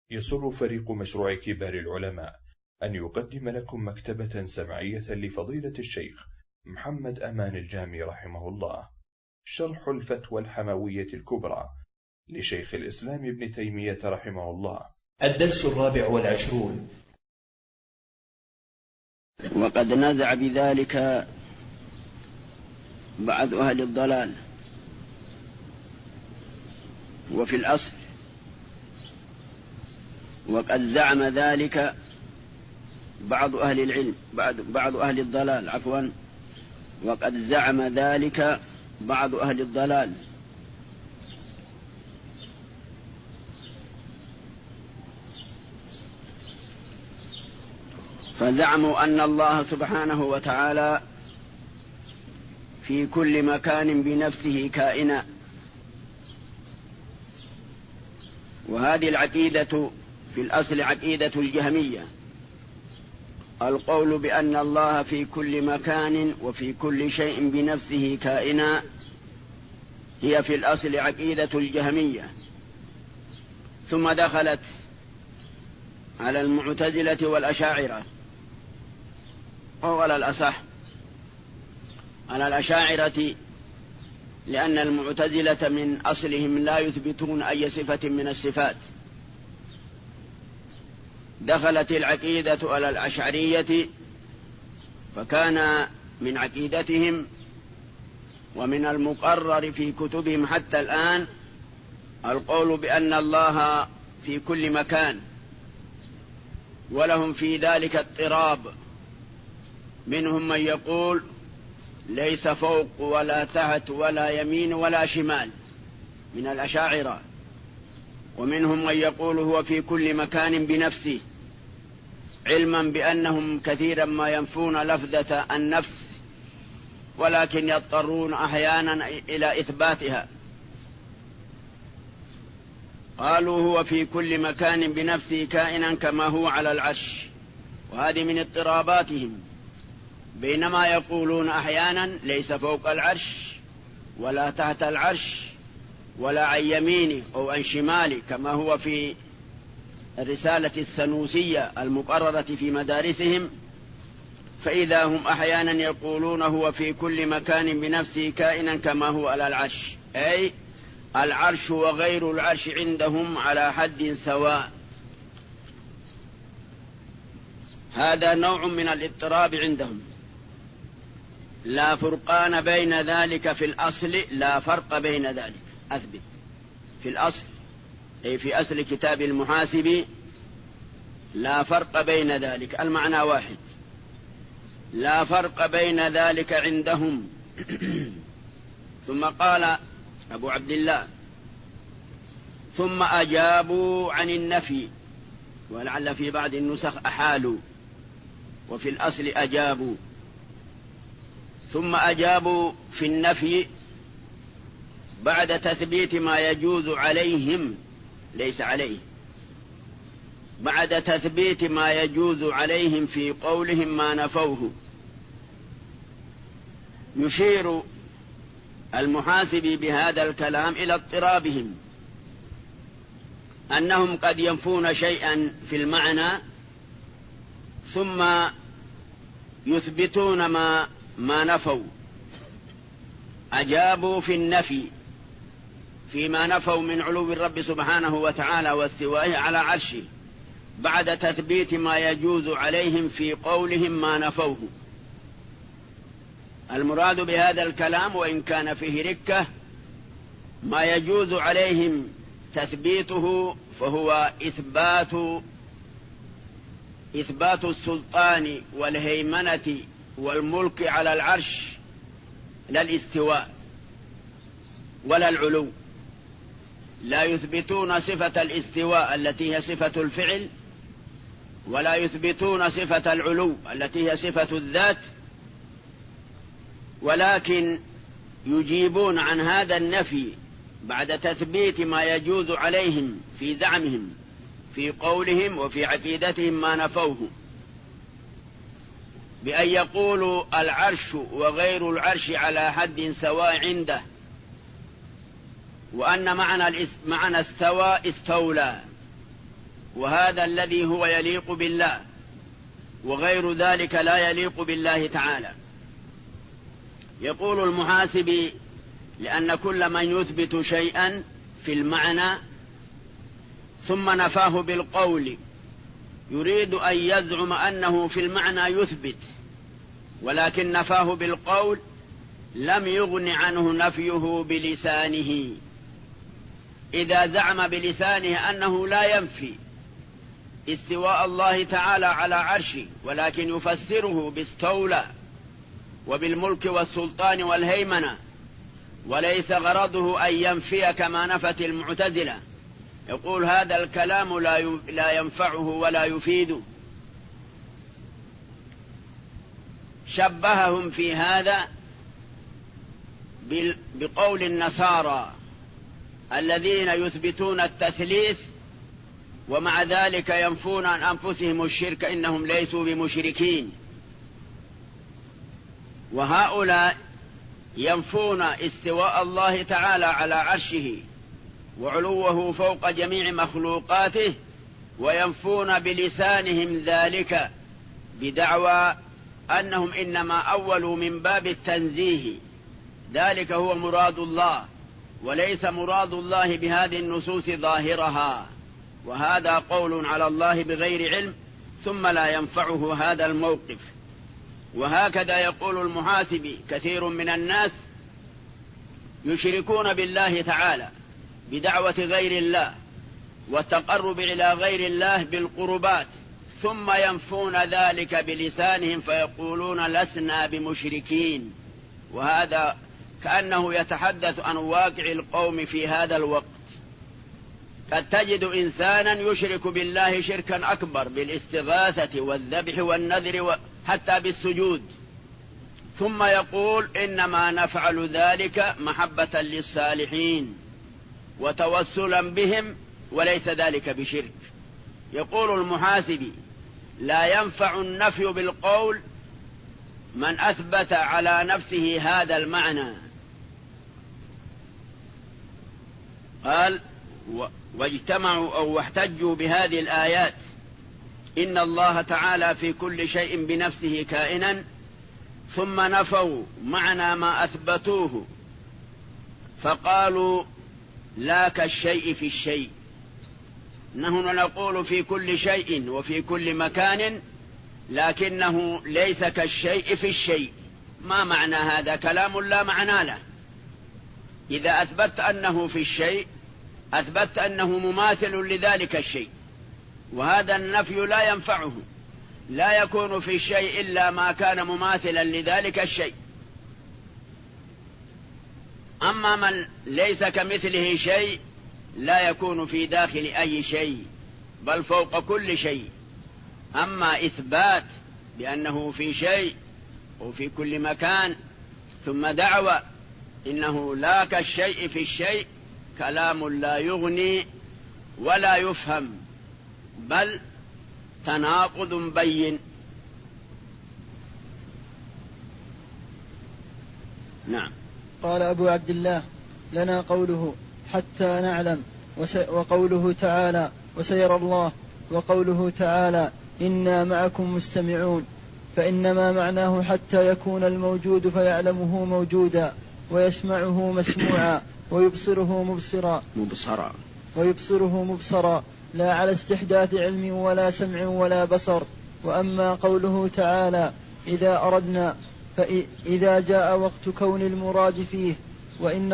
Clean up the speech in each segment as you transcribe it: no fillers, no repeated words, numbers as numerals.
يسر فريق مشروع كبار العلماء أن يقدم لكم مكتبة سمعية لفضيلة الشيخ محمد أمان الجامي رحمه الله، شرح الفتوى الحموية الكبرى لشيخ الإسلام ابن تيمية رحمه الله. الدرس 24. وقد نزع بذلك بعض أهل الضلال، وفي الأصل وقد زعم ذلك بعض أهل العلم بعض أهل الضلال وقد زعم ذلك بعض أهل الضلال، فزعموا أن الله سبحانه وتعالى في كل مكان بنفسه كائنا، وهذه العقيدة في الأصل عقيدة الجهمية. القول بأن الله في كل مكان وفي كل شيء بنفسه كائنا هي في الأصل عقيدة الجهمية، ثم دخلت على المعتزلة والأشاعرة، أو على الأصح على الأشاعرة، لأن المعتزلة من أصلهم لا يثبتون أي صفة من الصفات. دخلت العقيدة على الأشعرية، فكان من عقيدتهم ومن المقرر في كتبهم حتى الآن القول بأن الله في كل مكان، ولهم في ذلك اضطراب. منهم من يقول ليس فوق ولا تحت ولا يمين ولا شمال من الأشاعرة، ومنهم من يقول هو في كل مكان بنفسه، علما بأنهم كثيرا ما ينفون لفظة النفس، ولكن يضطرون أحيانا إلى إثباتها. قالوا هو في كل مكان بنفسه كائنا كما هو على العرش، وهذه من اضطراباتهم، بينما يقولون أحيانا ليس فوق العرش ولا تحت العرش ولا عن يمينه أو عن شماله، كما هو في الرسالة السنوسية المقررة في مدارسهم. فإذا هم أحيانا يقولون هو في كل مكان بنفسه كائنا كما هو على العرش، أي العرش وغير العرش عندهم على حد سواء. هذا نوع من الاضطراب عندهم، لا فرقان بين ذلك في الأصل، لا فرق بين ذلك. أثبت في الأصل، أي في أصل كتاب المحاسب، لا فرق بين ذلك، المعنى واحد، لا فرق بين ذلك عندهم. ثم قال أبو عبد الله: ثم أجابوا عن النفي، ولعل في بعض النسخ أحالوا، وفي الأصل أجابوا. ثم أجابوا في النفي بعد تثبيت ما يجوز عليهم، ليس عليه، بعد تثبيت ما يجوز عليهم في قولهم ما نفوه. يشير المحاسب بهذا الكلام إلى اضطرابهم، أنهم قد ينفون شيئا في المعنى ثم يثبتون ما نفوا. أجابوا في النفي فيما نفوا من علو الرب سبحانه وتعالى واستوائه على عرشه، بعد تثبيت ما يجوز عليهم في قولهم ما نفوه. المراد بهذا الكلام، وإن كان فيه ركة، ما يجوز عليهم تثبيته فهو إثبات السلطان والهيمنة والملك على العرش، لا الاستواء ولا العلو. لا يثبتون صفة الاستواء التي هي صفة الفعل، ولا يثبتون صفة العلو التي هي صفة الذات، ولكن يجيبون عن هذا النفي بعد تثبيت ما يجوز عليهم في زعمهم في قولهم وفي عقيدتهم ما نفوه، بأن يقولوا العرش وغير العرش على حد سواء عنده، وأن معنى استوى استولى، وهذا الذي هو يليق بالله، وغير ذلك لا يليق بالله تعالى. يقول المحاسبي: لأن كل من يثبت شيئا في المعنى ثم نفاه بالقول يريد أن يزعم أنه في المعنى يثبت، ولكن نفاه بالقول لم يغن عنه نفيه بلسانه. إذا زعم بلسانه أنه لا ينفي استواء الله تعالى على عرشه، ولكن يفسره باستولى وبالملك والسلطان والهيمنة، وليس غرضه أن ينفي كما نفت المعتزلة، يقول هذا الكلام لا ينفعه ولا يفيده. شبههم في هذا بقول النصارى الذين يثبتون التثليث ومع ذلك ينفون عن أنفسهم الشرك، إنهم ليسوا بمشركين. وهؤلاء ينفون استواء الله تعالى على عرشه وعلوه فوق جميع مخلوقاته، وينفون بلسانهم ذلك بدعوى أنهم إنما أولوا من باب التنزيه، ذلك هو مراد الله، وليس مراد الله بهذه النصوص ظاهرها، وهذا قول على الله بغير علم، ثم لا ينفعه هذا الموقف. وهكذا يقول المحاسبي: كثير من الناس يشركون بالله تعالى بدعوة غير الله والتقرب إلى غير الله بالقربات، ثم ينفون ذلك بلسانهم فيقولون لسنا بمشركين، وهذا كأنه يتحدث عن واقع القوم في هذا الوقت. قد تجد إنسانا يشرك بالله شركا أكبر بالاستغاثة والذبح والنذر حتى بالسجود، ثم يقول إنما نفعل ذلك محبة للصالحين وتوسلا بهم، وليس ذلك بشرك. يقول المحاسبي: لا ينفع النفي بالقول من أثبت على نفسه هذا المعنى. قال: واجتمعوا أو واحتجوا بهذه الآيات: إن الله تعالى في كل شيء بنفسه كائنا، ثم نفوا معنى ما أثبتوه فقالوا لا كالشيء في الشيء. نحن نقول في كل شيء وفي كل مكان، لكنه ليس كالشيء في الشيء. ما معنى هذا؟ كلام لا معنى له. إذا أثبت أنه في الشيء أثبت أنه مماثل لذلك الشيء، وهذا النفي لا ينفعه، لا يكون في الشيء إلا ما كان مماثلا لذلك الشيء. أما من ليس كمثله شيء لا يكون في داخل أي شيء بل فوق كل شيء. أما إثبات بأنه في شيء وفي كل مكان ثم دعوى إنه لا كالشيء في الشيء كلام لا يغني ولا يفهم، بل تناقض بين. نعم. قال أبو عبد الله: لنا قوله حتى نعلم، وقوله تعالى وسيرى الله، وقوله تعالى إنا معكم مستمعون، فإنما معناه حتى يكون الموجود فيعلمه موجودا ويسمعه مسموعا ويبصره مبصرا لا على استحداث علم ولا سمع ولا بصر. وأما قوله تعالى إذا أردنا فإذا جاء وقت كون المراد فيه، وإن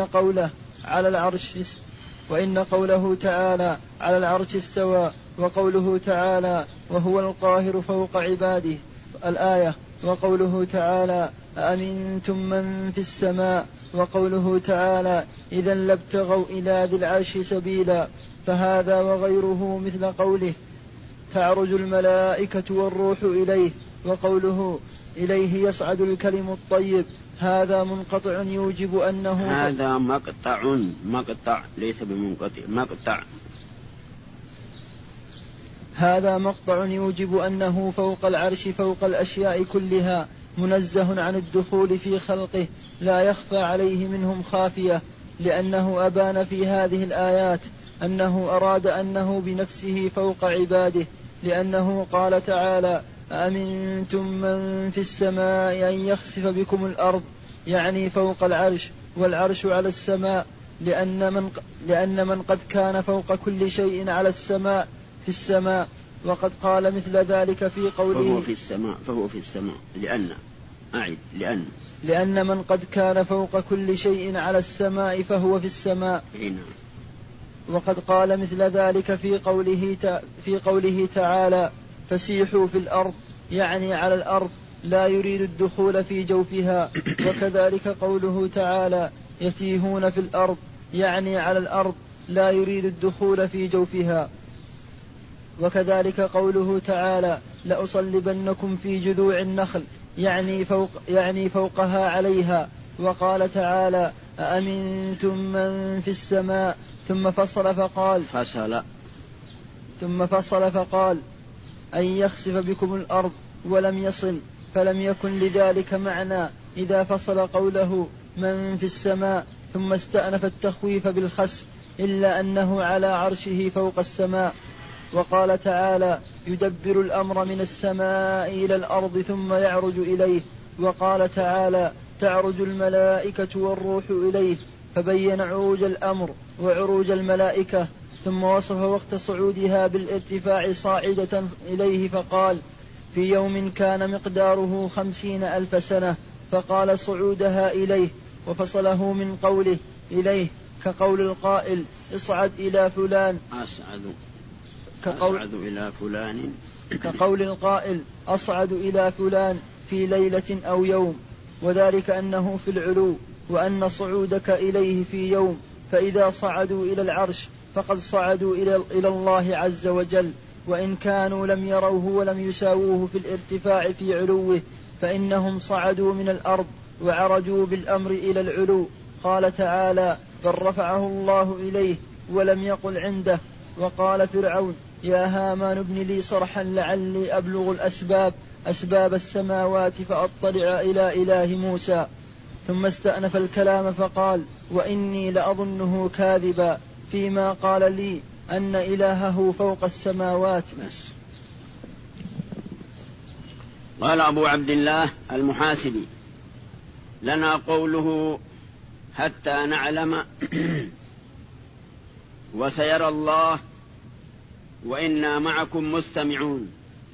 قوله تعالى على العرش استوى، وقوله تعالى وهو القاهر فوق عباده الآية، وقوله تعالى أأمنتم من في السماء، وقوله تعالى إذا لابتغوا إلى ذي العرش سبيلا. فهذا وغيره مثل قوله تعرج الملائكة والروح إليه، وقوله إليه يصعد الكلم الطيب، هذا منقطع يوجب أنه هذا مقطع ليس بمنقطع، مقطع. هذا مقطع يوجب أنه فوق العرش فوق الأشياء كلها، منزه عن الدخول في خلقه، لا يخفى عليه منهم خافية، لأنه أبان في هذه الآيات أنه أراد أنه بنفسه فوق عباده، لأنه قال تعالى: أأمنتم من في السماء أن يخسف بكم الأرض، يعني فوق العرش، والعرش على السماء، لأن من قد كان فوق كل شيء على السماء في السماء. وقد قال مثل ذلك في قوله: فهو في السماء لأن من قد كان فوق كل شيء على السماء فهو في السماء. وقد قال مثل ذلك في قوله تعالى: فسيحوا في الأرض، يعني على الأرض، لا يريد الدخول في جوفها. وكذلك قوله تعالى: يتيهون في الأرض، يعني على الأرض، لا يريد الدخول في جوفها. وكذلك قوله تعالى: لأصلبنكم في جذوع النخل، يعني فوقها عليها. وقال تعالى: أأمنتم من في السماء، ثم فصل فقال أن يخسف بكم الأرض، ولم يصل، فلم يكن لذلك معنى إذا فصل قوله من في السماء ثم استأنف التخويف بالخسف، إلا أنه على عرشه فوق السماء. وقال تعالى: يدبر الأمر من السماء إلى الأرض ثم يعرج إليه. وقال تعالى: تعرج الملائكة والروح إليه، فبين عروج الأمر وعروج الملائكة، ثم وصف وقت صعودها بالارتفاع صاعدة إليه، فقال: في يوم كان مقداره 50,000 سنة، فقال صعودها إليه، وفصله من قوله إليه كقول القائل: اصعد إلى فلان، كقول القائل: أصعد إلى فلان في ليلة أو يوم، وذلك أنه في العلو، وأن صعودك إليه في يوم، فإذا صعدوا إلى العرش فقد صعدوا إلى الله عز وجل، وإن كانوا لم يروه ولم يساووه في الارتفاع في علوه، فإنهم صعدوا من الأرض وعرجوا بالأمر إلى العلو. قال تعالى: بل رفعه الله إليه، ولم يقل عنده. وقال فرعون: يا هامان ابن لي صرحا لعلي أبلغ أسباب السماوات فأطلع إلى إله موسى. ثم استأنف الكلام فقال: وإني لأظنه كاذبا فيما قال لي أن إلهه فوق السماوات. قال أبو عبد الله المحاسبي: لنا قوله حتى نعلم وسيرى الله وإنا معكم مستمعون،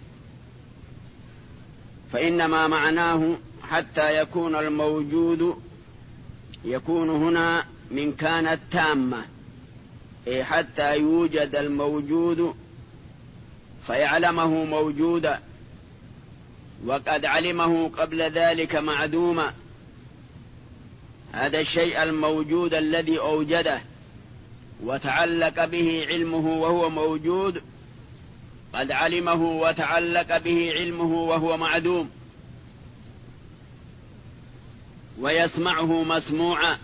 فإنما معناه حتى يكون الموجود، يكون هنا من كانت تامة، أي حتى يوجد الموجود فيعلمه موجودا، وقد علمه قبل ذلك معدوما. هذا الشيء الموجود الذي أوجده وتعلق به علمه وهو موجود، قد علمه وتعلق به علمه وهو معدوم، ويسمعه مسموعا،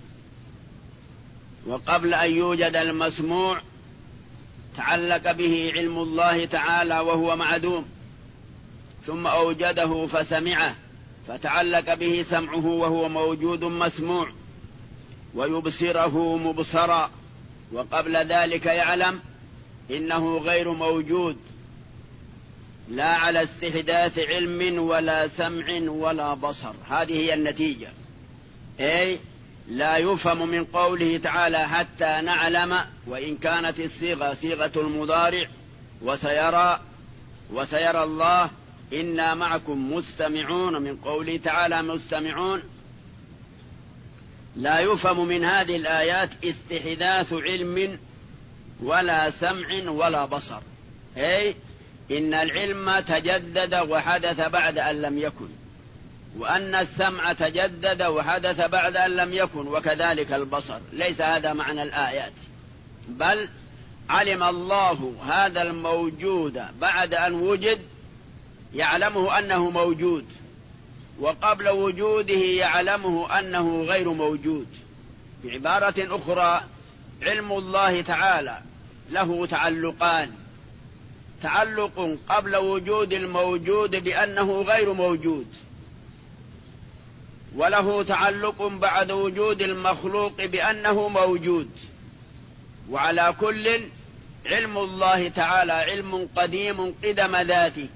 وقبل أن يوجد المسموع تعلق به علم الله تعالى وهو معدوم، ثم أوجده فسمعه فتعلق به سمعه وهو موجود مسموع، ويبصره مبصرا، وقبل ذلك يعلم إنه غير موجود، لا على استحداث علم ولا سمع ولا بصر. هذه هي النتيجة. أي لا يفهم من قوله تعالى حتى نعلم، وإن كانت الصيغة صيغة المضارع، وسيرى الله إنا معكم مستمعون، من قوله تعالى مستمعون، لا يفهم من هذه الآيات استحداث علم ولا سمع ولا بصر، أي إن العلم تجدد وحدث بعد أن لم يكن، وأن السمع تجدد وحدث بعد أن لم يكن، وكذلك البصر. ليس هذا معنى الآيات، بل علم الله هذا الموجود بعد أن وجد، يعلمه أنه موجود، وقبل وجوده يعلمه أنه غير موجود. بعبارة أخرى، علم الله تعالى له تعلقان: تعلق قبل وجود الموجود بأنه غير موجود، وله تعلق بعد وجود المخلوق بأنه موجود. وعلى كل علم الله تعالى علم قديم قدم ذاته،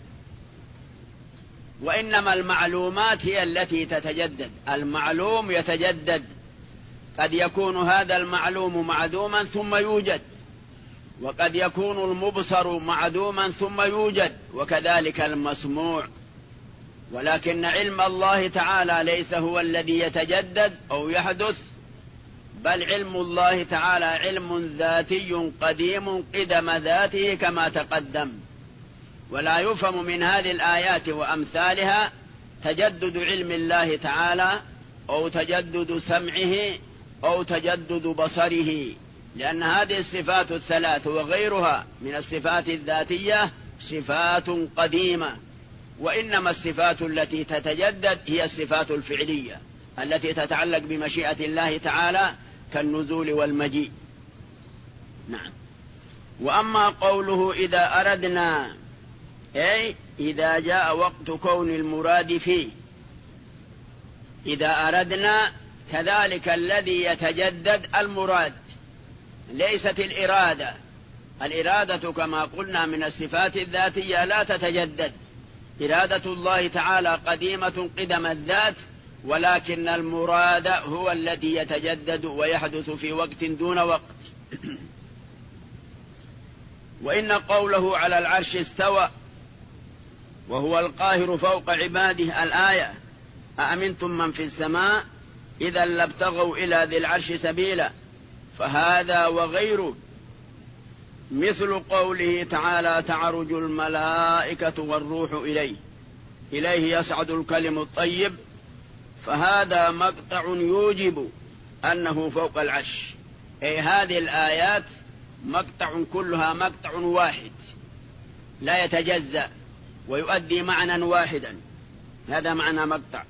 وإنما المعلومات هي التي تتجدد. المعلوم يتجدد، قد يكون هذا المعلوم معدوما ثم يوجد، وقد يكون المبصر معدوما ثم يوجد، وكذلك المسموع. ولكن علم الله تعالى ليس هو الذي يتجدد أو يحدث، بل علم الله تعالى علم ذاتي قديم قدم ذاته كما تقدم. ولا يفهم من هذه الآيات وأمثالها تجدد علم الله تعالى أو تجدد سمعه أو تجدد بصره، لأن هذه الصفات الثلاث وغيرها من الصفات الذاتية صفات قديمة، وإنما الصفات التي تتجدد هي الصفات الفعلية التي تتعلق بمشيئة الله تعالى كالنزول والمجيء. نعم. وأما قوله إذا أردنا، أي إذا جاء وقت كون المراد فيه. إذا أردنا كذلك الذي يتجدد المراد، ليست الإرادة. الإرادة كما قلنا من الصفات الذاتية لا تتجدد، إرادة الله تعالى قديمة قدم الذات، ولكن المراد هو الذي يتجدد ويحدث في وقت دون وقت. وإن قوله على العرش استوى وهو القاهر فوق عباده الآية أأمنتم من في السماء إذا لابتغوا إلى ذي العرش سبيلا، فهذا وغيره مثل قوله تعالى تعرج الملائكة والروح إليه يصعد الكلم الطيب، فهذا مقطع يوجب أنه فوق العرش. أي هذه الآيات مقطع كلها مقطع واحد لا يتجزأ ويؤدي معنى واحدا، هذا معنى مقطع.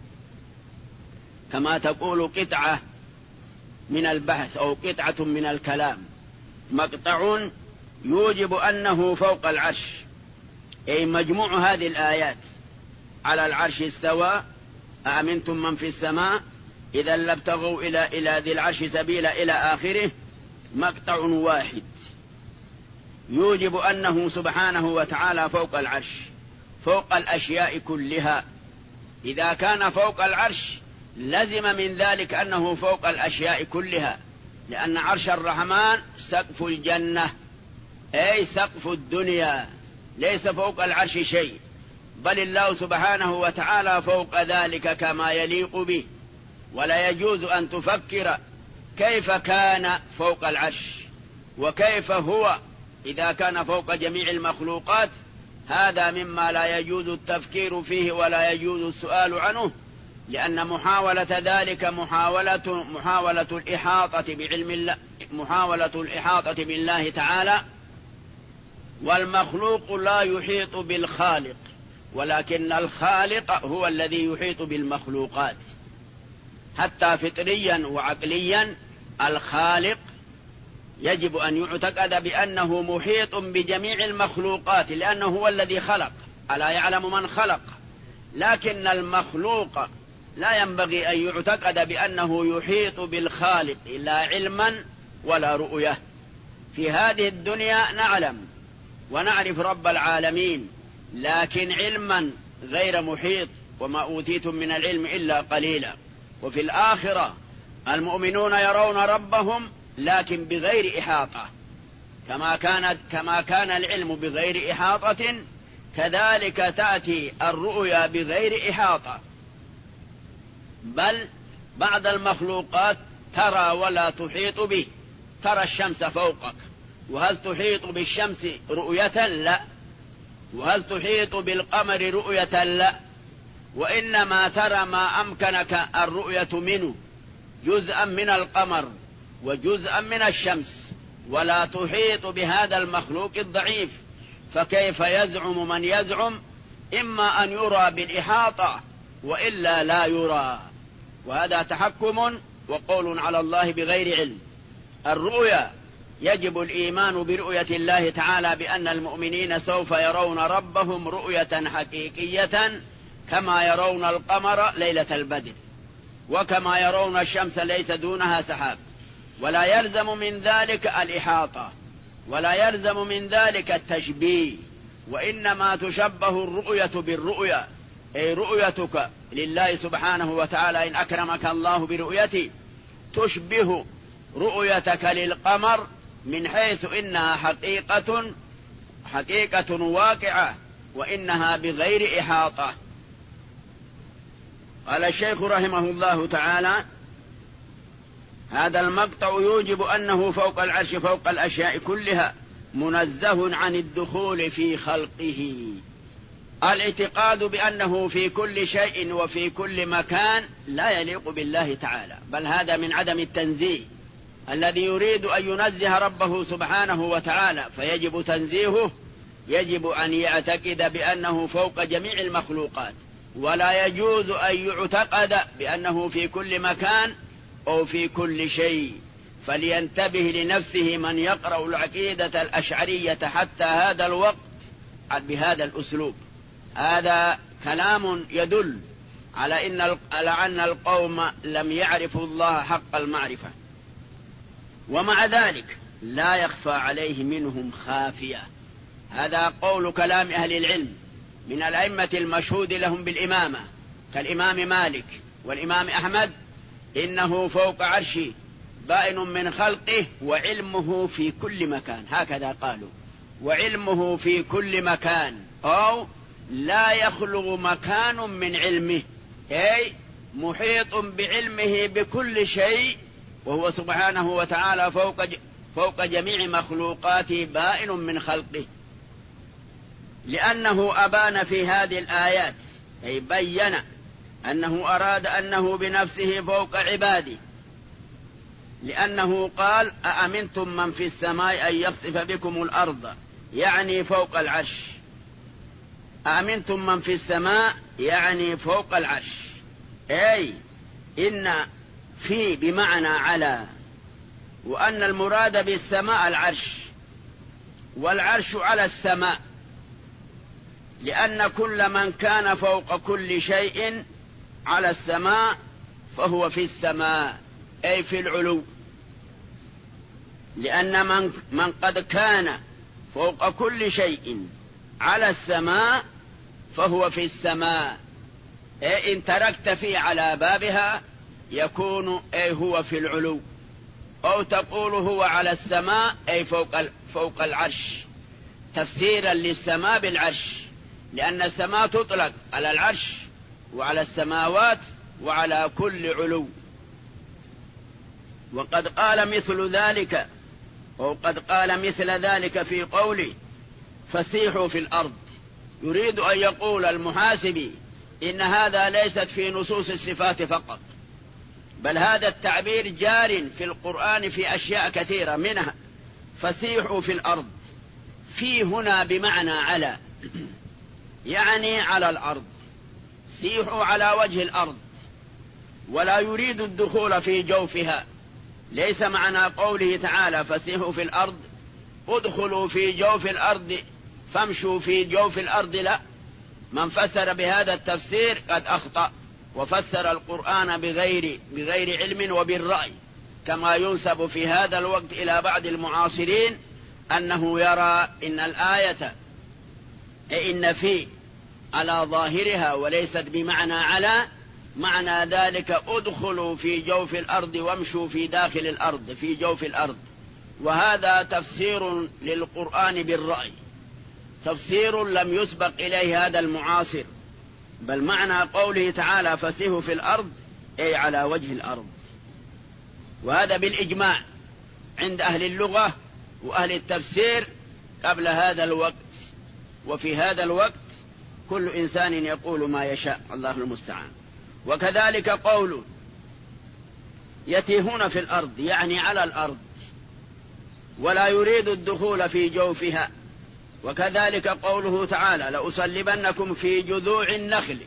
كما تقول قطعة من البحث أو قطعة من الكلام، مقطع يوجب أنه فوق العرش. أي مجموع هذه الآيات على العرش استوى أأمنتم من في السماء إذا لابتغوا إلى ذي العرش سبيلا إلى آخره، مقطع واحد يوجب أنه سبحانه وتعالى فوق العرش، فوق الأشياء كلها. إذا كان فوق العرش لزم من ذلك أنه فوق الأشياء كلها، لأن عرش الرحمن سقف الجنة، أي سقف الدنيا، ليس فوق العرش شيء، بل الله سبحانه وتعالى فوق ذلك كما يليق به. ولا يجوز أن تفكر كيف كان فوق العرش وكيف هو إذا كان فوق جميع المخلوقات، هذا مما لا يجوز التفكير فيه ولا يجوز السؤال عنه، لأن محاولة ذلك محاولة الإحاطة بعلم الله، محاولة الإحاطة بالله تعالى. والمخلوق لا يحيط بالخالق، ولكن الخالق هو الذي يحيط بالمخلوقات. حتى فطريا وعقليا الخالق يجب أن يعتقد بأنه محيط بجميع المخلوقات، لأنه هو الذي خلق، ألا يعلم من خلق. لكن المخلوق لا ينبغي أن يعتقد بأنه يحيط بالخالق لا علما ولا رؤية. في هذه الدنيا نعلم ونعرف رب العالمين، لكن علما غير محيط، وما أوتيتم من العلم إلا قليلا. وفي الآخرة المؤمنون يرون ربهم لكن بغير إحاطة، كما كان العلم بغير إحاطة، كذلك تأتي الرؤيا بغير إحاطة. بل بعض المخلوقات ترى ولا تحيط به، ترى الشمس فوقك، وهل تحيط بالشمس رؤية؟ لا. وهل تحيط بالقمر رؤية؟ لا. وإنما ترى ما أمكنك الرؤية منه، جزءا من القمر وجزءا من الشمس، ولا تحيط بهذا المخلوق الضعيف. فكيف يزعم من يزعم إما أن يرى بالإحاطة وإلا لا يرى؟ وهذا تحكم وقول على الله بغير علم. الرؤيا يجب الإيمان برؤية الله تعالى، بأن المؤمنين سوف يرون ربهم رؤية حقيقية، كما يرون القمر ليلة البدر، وكما يرون الشمس ليس دونها سحاب. ولا يلزم من ذلك الإحاطة ولا يلزم من ذلك التشبيه، وإنما تشبه الرؤية بالرؤية، أي رؤيتك لله سبحانه وتعالى إن أكرمك الله برؤيته تشبه رؤيتك للقمر من حيث إنها حقيقة واقعة، وإنها بغير إحاطة. قال الشيخ رحمه الله تعالى: هذا المقطع يوجب أنه فوق العرش فوق الأشياء كلها منزه عن الدخول في خلقه. الاعتقاد بأنه في كل شيء وفي كل مكان لا يليق بالله تعالى، بل هذا من عدم التنزيه. الذي يريد أن ينزه ربه سبحانه وتعالى فيجب تنزيهه، يجب أن يعتقد بأنه فوق جميع المخلوقات، ولا يجوز أن يعتقد بأنه في كل مكان أو في كل شيء. فلينتبه لنفسه من يقرأ العقيدة الأشعرية حتى هذا الوقت بهذا الأسلوب. هذا كلام يدل على أن القوم لم يعرفوا الله حق المعرفة، ومع ذلك لا يخفى عليه منهم خافية. هذا قول كلام أهل العلم من الأئمة المشهود لهم بالإمامة كالإمام مالك والإمام أحمد: إنه فوق عرشه بائن من خلقه وعلمه في كل مكان. هكذا قالوا: وعلمه في كل مكان، أو لا يخلو مكان من علمه، أي محيط بعلمه بكل شيء، وهو سبحانه وتعالى فوق جميع مخلوقاته بائن من خلقه. لأنه أبان في هذه الآيات، أي بين أنه أراد أنه بنفسه فوق عباده، لأنه قال: أأمنتم من في السماء أن يخسف بكم الأرض، يعني فوق العرش. أأمنتم من في السماء يعني فوق العرش، أي إن في بمعنى على، وأن المراد بالسماء العرش، والعرش على السماء، لأن كل من كان فوق كل شيء على السماء فهو في السماء، أي في العلو. لأن من قد كان فوق كل شيء على السماء فهو في السماء، أي إن تركت فيه على بابها يكون أي هو في العلو، أو تقول هو على السماء أي فوق العرش، تفسيرا للسماء بالعرش، لأن السماء تطلق على العرش وعلى السماوات وعلى كل علو. وقد قال مثل ذلك، أو قد قال مثل ذلك في قوله: فسيحوا في الأرض. يريد أن يقول المحاسبي إن هذا ليست في نصوص الصفات فقط، بل هذا التعبير جار في القرآن في أشياء كثيرة، منها فسيحوا في الأرض. في هنا بمعنى على، يعني على الأرض، سيحوا على وجه الأرض، ولا يريد الدخول في جوفها. ليس معنى قوله تعالى فسيحوا في الأرض ادخلوا في جوف الأرض فامشوا في جوف الأرض، لا. من فسر بهذا التفسير قد أخطأ، وفسر القرآن بغير علم وبالرأي، كما ينسب في هذا الوقت إلى بعض المعاصرين أنه يرى إن الآية إن في على ظاهرها وليست بمعنى على، معنى ذلك ادخلوا في جوف الأرض وامشوا في داخل الأرض في جوف الأرض. وهذا تفسير للقرآن بالرأي، تفسير لم يسبق إليه هذا المعاصر، بل معنى قوله تعالى فسيحوا في الأرض أي على وجه الأرض. وهذا بالإجماع عند أهل اللغة وأهل التفسير قبل هذا الوقت، وفي هذا الوقت كل إنسان يقول ما يشاء، الله المستعان. وكذلك قول يتيهون في الأرض يعني على الأرض، ولا يريد الدخول في جوفها. وكذلك قوله تعالى لأصلبنكم في جذوع النخل،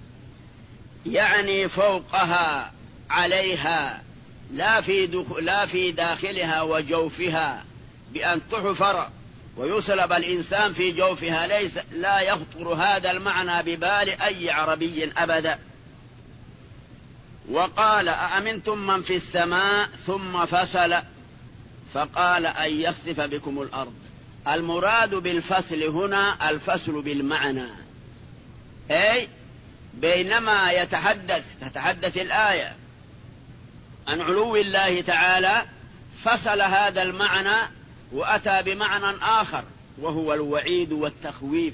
يعني فوقها عليها، لا في داخلها وجوفها، بأن تحفر ويصلب الإنسان في جوفها. لا يخطر هذا المعنى ببال أي عربي أبدا. وقال أأمنتم من في السماء ثم فصل فقال أن يخسف بكم الأرض. المراد بالفصل هنا الفصل بالمعنى، أي بينما تتحدث الآية عن علو الله تعالى فصل هذا المعنى وأتى بمعنى آخر وهو الوعيد والتخويف.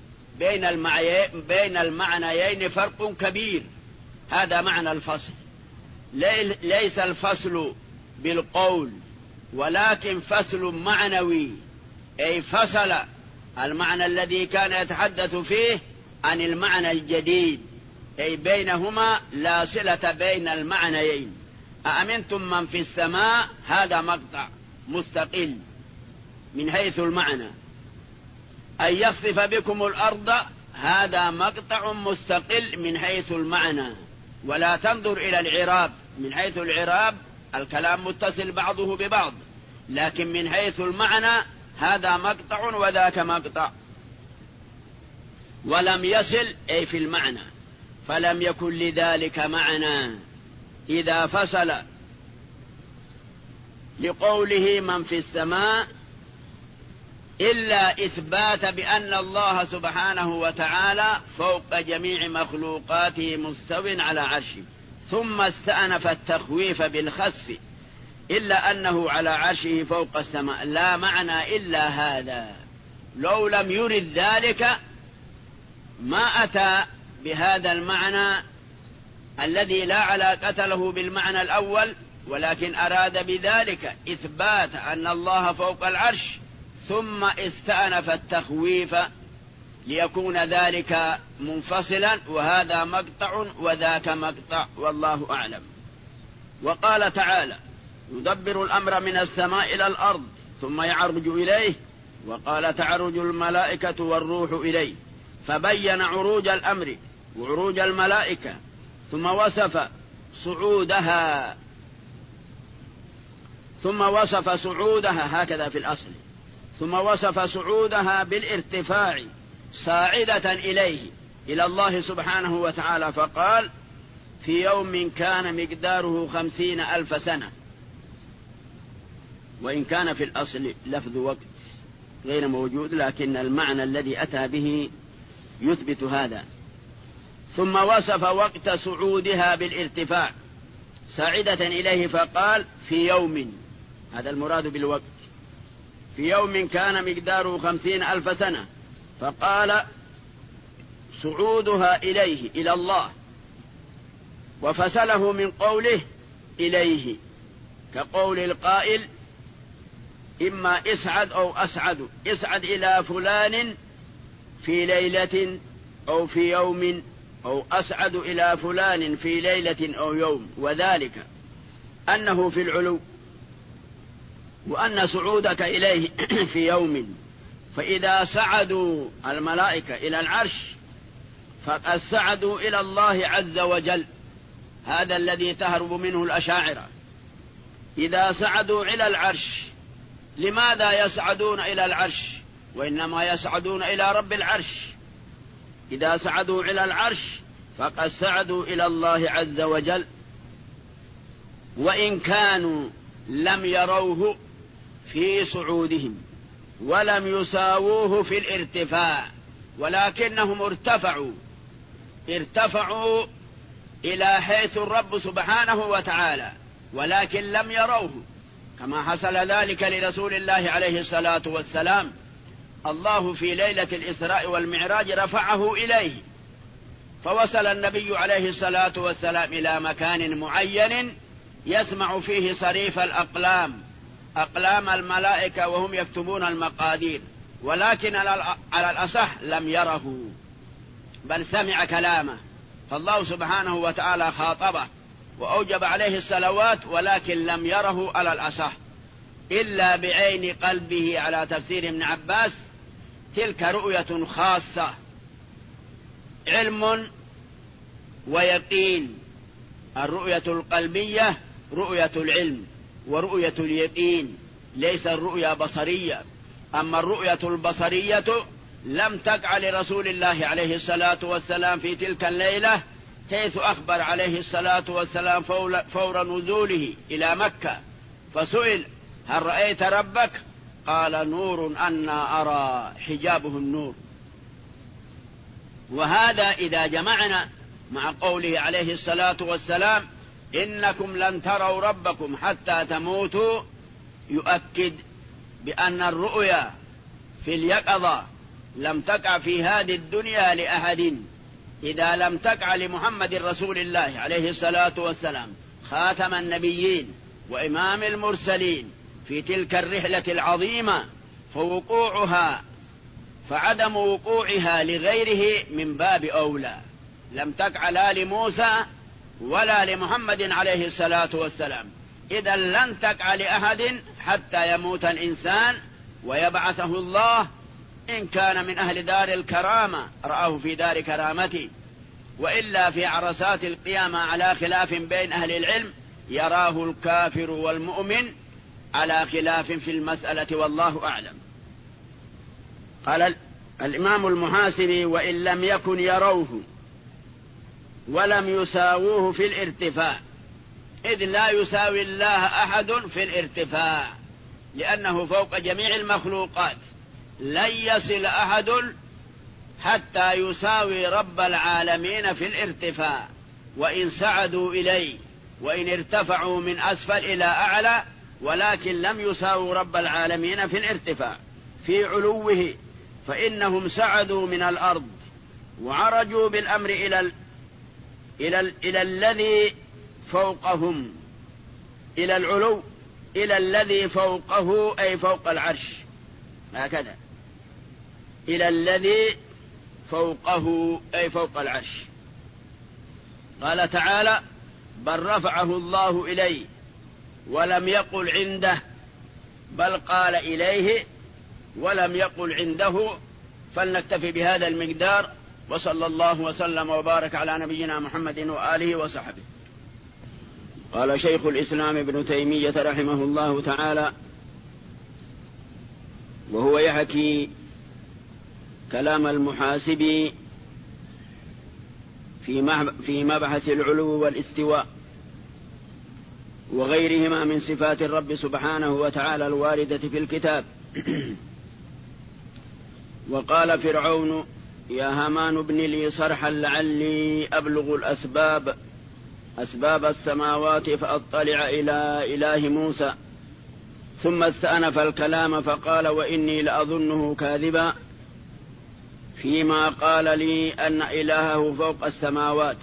بين المعنيين فرق كبير، هذا معنى الفصل. ليس الفصل بالقول ولكن فصل معنوي، أي فصل المعنى الذي كان يتحدث فيه عن المعنى الجديد، أي بينهما لا صلة بين المعنيين. أأمنتم من في السماء هذا مقطع مستقل من حيث المعنى، أن يخسف بكم الأرض هذا مقطع مستقل من حيث المعنى. ولا تنظر إلى العراب، من حيث العراب الكلام متصل بعضه ببعض، لكن من حيث المعنى هذا مقطع وذاك مقطع. ولم يصل أي في المعنى، فلم يكن لذلك معنى إذا فصل لقوله من في السماء إلا إثبات بأن الله سبحانه وتعالى فوق جميع مخلوقاته مستو على عرشه، ثم استأنف التخويف بالخسف إلا أنه على عرشه فوق السماء. لا معنى إلا هذا، لو لم يرد ذلك ما أتى بهذا المعنى الذي لا علاقة له بالمعنى الأول، ولكن أراد بذلك إثبات أن الله فوق العرش ثم استأنف التخويف ليكون ذلك منفصلا، وهذا مقطع وذاك مقطع، والله أعلم. وقال تعالى يدبر الأمر من السماء إلى الأرض ثم يعرج إليه، وقال تعرج الملائكة والروح إليه، فبين عروج الأمر وعروج الملائكة، ثم وصف صعودها هكذا في الأصل، ثم وصف صعودها بالارتفاع صاعدة إليه إلى الله سبحانه وتعالى، فقال في يوم كان مقداره 50,000 سنة، وإن كان في الأصل لفظ وقت غير موجود، لكن المعنى الذي أتى به يثبت هذا. ثم وصف وقت صعودها بالارتفاع صاعدة إليه، فقال في يوم، هذا المراد بالوقت، في يوم كان مقداره 50,000 سنة، فقال صعودها إليه إلى الله، وفصله من قوله إليه كقول القائل إما اسعد أو أسعد، اسعد إلى فلان في ليلة أو في يوم، أو أسعد إلى فلان في ليلة أو يوم، وذلك أنه في العلو، وأن صعودك إليه في يوم. فإذا صعدوا الملائكة إلى العرش فقد صعدوا إلى الله عز وجل، هذا الذي تهرب منه الأشاعرة. إذا صعدوا إلى العرش، لماذا يصعدون إلى العرش؟ وإنما يصعدون إلى رب العرش. إذا صعدوا إلى العرش فقد صعدوا إلى الله عز وجل، وإن كانوا لم يروه في صعودهم ولم يساووه في الارتفاع، ولكنهم ارتفعوا إلى حيث الرب سبحانه وتعالى، ولكن لم يروه، كما حصل ذلك لرسول الله عليه الصلاة والسلام. الله في ليلة الإسراء والمعراج رفعه إليه، فوصل النبي عليه الصلاة والسلام إلى مكان معين يسمع فيه صريف الأقلام، أقلام الملائكة وهم يكتبون المقادير، ولكن على الأصح لم يره بل سمع كلامه، فالله سبحانه وتعالى خاطبه وأوجب عليه الصلوات، ولكن لم يره على الأصح إلا بعين قلبه على تفسير ابن عباس. تلك رؤية خاصة، علم ويقين. الرؤية القلبية رؤية العلم ورؤية اليقين، ليس الرؤيا بصرية. أما الرؤية البصرية لم تقع لرسول الله عليه الصلاة والسلام في تلك الليلة حيث أخبر عليه الصلاة والسلام فور نزوله إلى مكة فسئل: هل رأيت ربك؟ قال: نور أنا أرى، حجابه النور. وهذا إذا جمعنا مع قوله عليه الصلاة والسلام: إنكم لن تروا ربكم حتى تموتوا، يؤكد بأن الرؤيا في اليقظة لم تقع في هذه الدنيا لأحد إذا لم تقع لمحمد رسول الله عليه الصلاة والسلام خاتم النبيين وإمام المرسلين في تلك الرحلة العظيمة، فعدم وقوعها لغيره من باب أولى. لم تقع لا لموسى ولا لمحمد عليه الصلاة والسلام، إذا لن تقع لأحد حتى يموت الإنسان ويبعثه الله، إن كان من أهل دار الكرامة رآه في دار كرامته، وإلا في عرصات القيامة على خلاف بين أهل العلم يراه الكافر والمؤمن على خلاف في المسألة، والله أعلم. قال الإمام المحاسبي: وإن لم يكن يروه ولم يساووه في الارتفاع، إذ لا يساوي الله أحد في الارتفاع، لأنه فوق جميع المخلوقات، لن يصل أحد حتى يساوي رب العالمين في الارتفاع، وإن سعدوا إليه وإن ارتفعوا من أسفل إلى أعلى، ولكن لم يساووا رب العالمين في الارتفاع في علوه، فإنهم سعدوا من الأرض وعرجوا بالأمر إلى الذي فوقهم، إلى العلو، إلى الذي فوقه أي فوق العرش، هكذا، إلى الذي فوقه أي فوق العرش. قال تعالى: بل رفعه الله إليه، ولم يقل عنده، بل قال إليه ولم يقل عنده. فلنكتفي بهذا المقدار، وصلى الله وسلم وبارك على نبينا محمد وآله وصحبه. قال شيخ الإسلام ابن تيمية رحمه الله تعالى وهو يحكي كلام المحاسبي في مبحث العلو والاستواء وغيرهما من صفات الرب سبحانه وتعالى الواردة في الكتاب. وقال فرعون: يا هامان ابن لي صرحا لعلي أبلغ أسباب السماوات فأطلع إلى إله موسى. ثم استأنف الكلام فقال: وإني لأظنه كاذبا فيما قال لي أن إلهه فوق السماوات.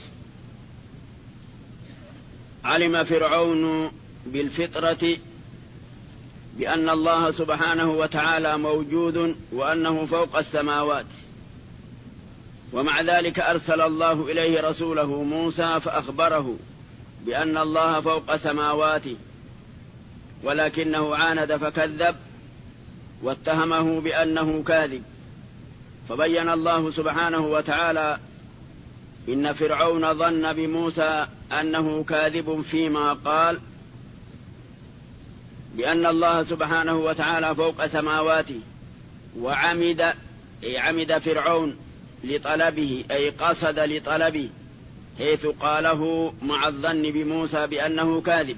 علم فرعون بالفطرة بأن الله سبحانه وتعالى موجود وأنه فوق السماوات، ومع ذلك أرسل الله إليه رسوله موسى فأخبره بأن الله فوق سماواته، ولكنه عاند فكذب واتهمه بأنه كاذب. فبين الله سبحانه وتعالى إن فرعون ظن بموسى أنه كاذب فيما قال بأن الله سبحانه وتعالى فوق سماواته، عمد فرعون لطلبه أي قصد لطلبه، حيث قاله مع الظن بموسى بأنه كاذب،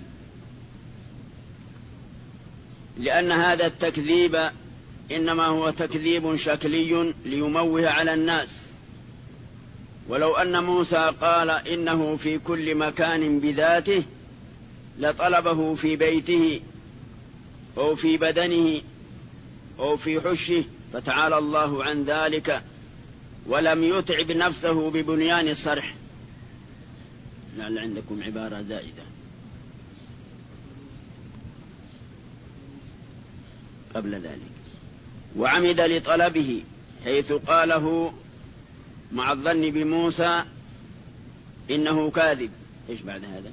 لأن هذا التكذيب إنما هو تكذيب شكلي ليموه على الناس. ولو أن موسى قال إنه في كل مكان بذاته لطلبه في بيته أو في بدنه أو في حشه، فتعالى الله عن ذلك، ولم يتعب نفسه ببنيان الصرح. لعل عندكم عبارة زائدة قبل ذلك. وعمد لطلبه حيث قاله مع الظن بموسى إنه كاذب. إيش بعد هذا؟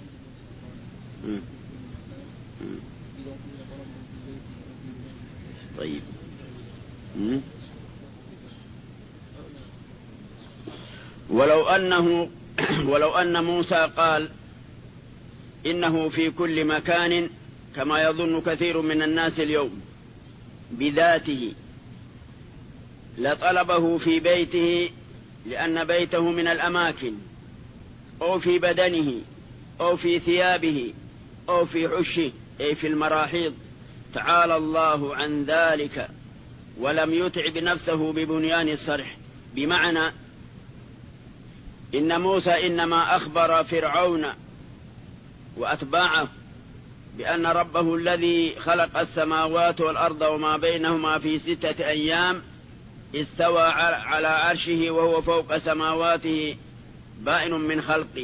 طيب. ولو أن موسى قال إنه في كل مكان كما يظن كثير من الناس اليوم بذاته لطلبه في بيته، لأن بيته من الأماكن أو في بدنه أو في ثيابه أو في حشه أي في المراحيض، تعالى الله عن ذلك، ولم يتعب نفسه ببنيان الصرح. بمعنى إن موسى إنما أخبر فرعون وأتباعه بأن ربه الذي خلق السماوات والأرض وما بينهما في 6 أيام استوى على عرشه وهو فوق سماواته بائن من خلقه،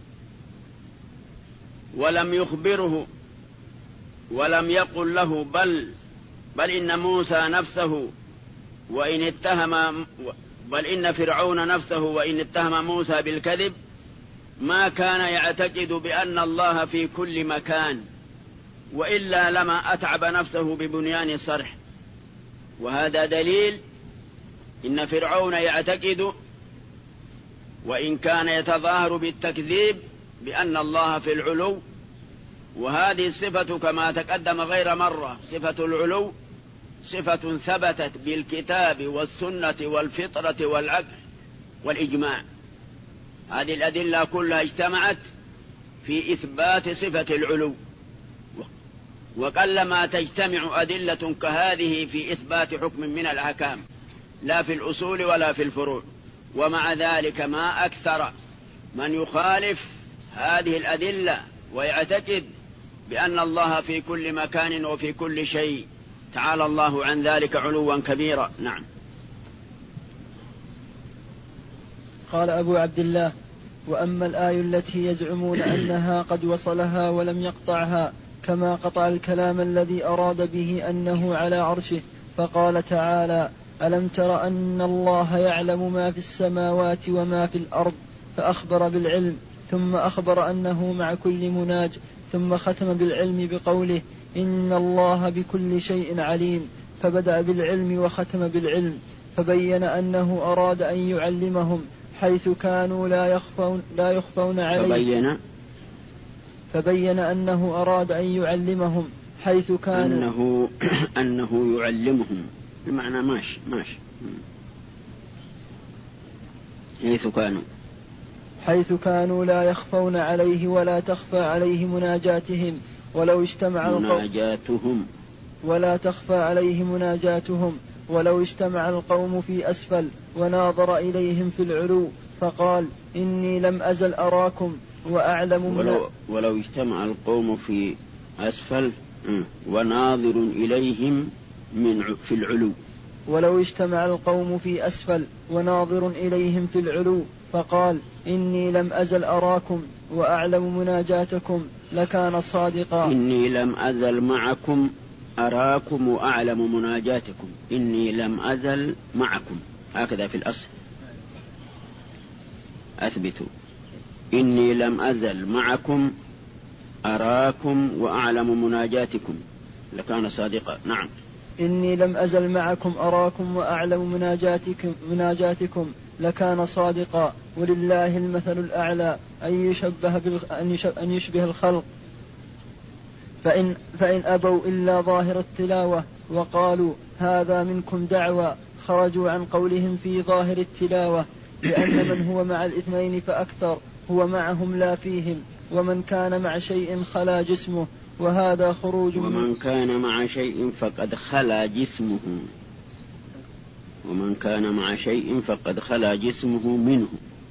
ولم يخبره ولم يقل له بل إن موسى نفسه وإن اتهم بل إن فرعون نفسه وإن اتهم موسى بالكذب ما كان يعتقد بأن الله في كل مكان، وإلا لما أتعب نفسه ببنيان الصرح. وهذا دليل إن فرعون يعتقد وإن كان يتظاهر بالتكذيب بأن الله في العلو، وهذه الصفة كما تقدم غير مرة، صفة العلو صفة ثبتت بالكتاب والسنة والفطرة والعقل والإجماع. هذه الأدلة كلها اجتمعت في إثبات صفة العلو، وقلما تجتمع أدلة كهذه في إثبات حكم من الأحكام، لا في الأصول ولا في الفروع. ومع ذلك ما أكثر من يخالف هذه الأدلة ويعتقد بأن الله في كل مكان وفي كل شيء، تعالى الله عن ذلك علوا كبيرا. نعم. قال أبو عبد الله: وأما الآية التي يزعمون أنها قد وصلها ولم يقطعها، كما قطع الكلام الذي أراد به أنه على عرشه، فقال تعالى: ألم تر أن الله يعلم ما في السماوات وما في الأرض، فأخبر بالعلم، ثم أخبر أنه مع كل مناج، ثم ختم بالعلم بقوله: إن الله بكل شيء عليم، فبدأ بالعلم وختم بالعلم، فبين أنه أراد أن يعلمهم حيث كانوا لا يخفون عليه. فبين أنه أراد أن يعلمهم حيث كانوا أنه يعلمهم، المعنى ماشي حيث كانوا لا يخفون عليه ولا تخفى عليه مناجاتهم، ولو اجتمع القوم في أسفل وناظر إليهم في العلو، فقال: إني لم أزل أراكم وأعلم ولو اجتمع القوم في أسفل وناظر إليهم في العلو، ولو اجتمع القوم في أسفل وناظر إليهم في العلو، فقال: إني لم أزل أراكم وأعلم مناجاتكم، لكان صادقا. إني لم أزل معكم أراكم وأعلم مناجاتكم، إني لم أزل معكم، هكذا في الأصل. أثبتوا: إني لم أزل معكم أراكم وأعلم مناجاتكم، لكان صادقا. نعم. إني لم أزل معكم أراكم وأعلم مناجاتكم لكان صادقا. ولله المثل الأعلى أن يشبه الخلق، فإن أبوا إلا ظاهر التلاوة وقالوا هذا منكم دعوى، خرجوا عن قولهم في ظاهر التلاوة، لأن من هو مع الاثنين فأكثر هو معهم لا فيهم، ومن كان مع شيء خلا جسمه، وهذا خروج ومن كان مع شيء فقد خلا جسمه، ومن كان مع شيء فقد خلا جسمه منه،